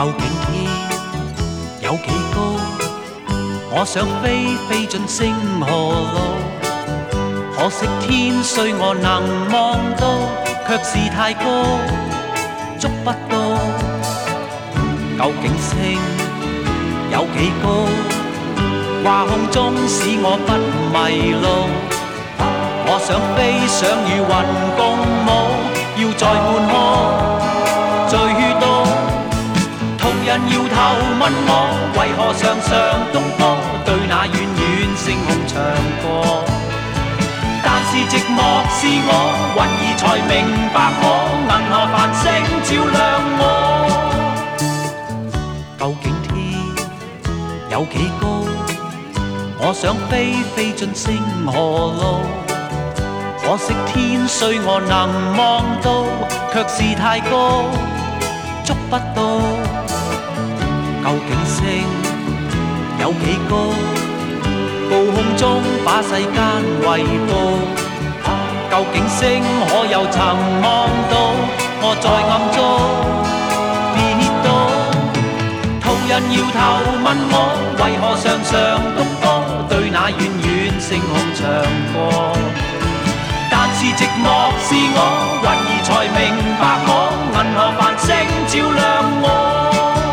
究竟天有幾高？我想飛進星河路，可惜天雖我能望到，卻是太高，捉不到。究竟星有幾高？掛空中使我不迷路。我想飛，想與雲共舞，要在半空醉倒。途人搖頭問我，為何常常獨歌，對那遠遠星空唱歌。但是寂寞是我，雲兒才明白我，銀河繁星照亮我。究竟天有幾高？我想飛進星河路，可惜天雖我能望到，卻是太高，捉不到。究竟星有幾高？高空中把世間圍捕。究竟星可有曾望到？我在暗中跌倒。途人搖頭問我，為何常常獨歌，對那遠遠星空唱歌。但是寂寞是我，雲兒才明白我，銀河繁星照亮我。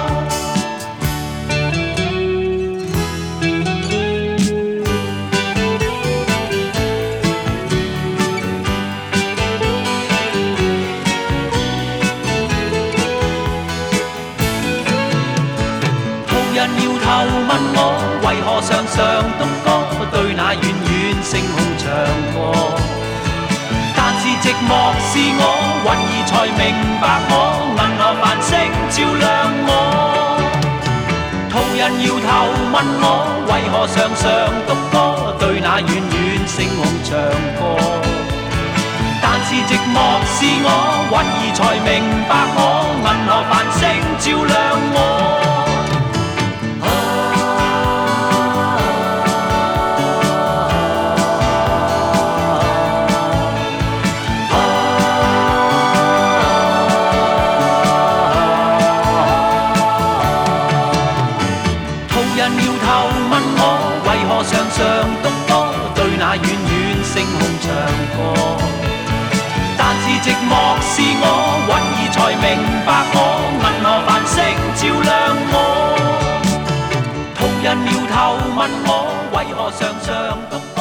途人搖頭問我，為何常常獨歌，對那遠遠星空唱歌。但是寂寞是我，雲兒才明白我，銀河繁星照亮我。途人搖頭問我，為何常常獨歌，對那遠遠星空唱歌。但是寂寞是我，雲兒才明白我，銀河繁星照亮我。人搖頭問我，為何常常獨歌，對那遠遠星空唱歌。但是寂寞是我，雲兒才明白我，銀河繁星照亮我。途人搖頭問我，為何常常獨歌。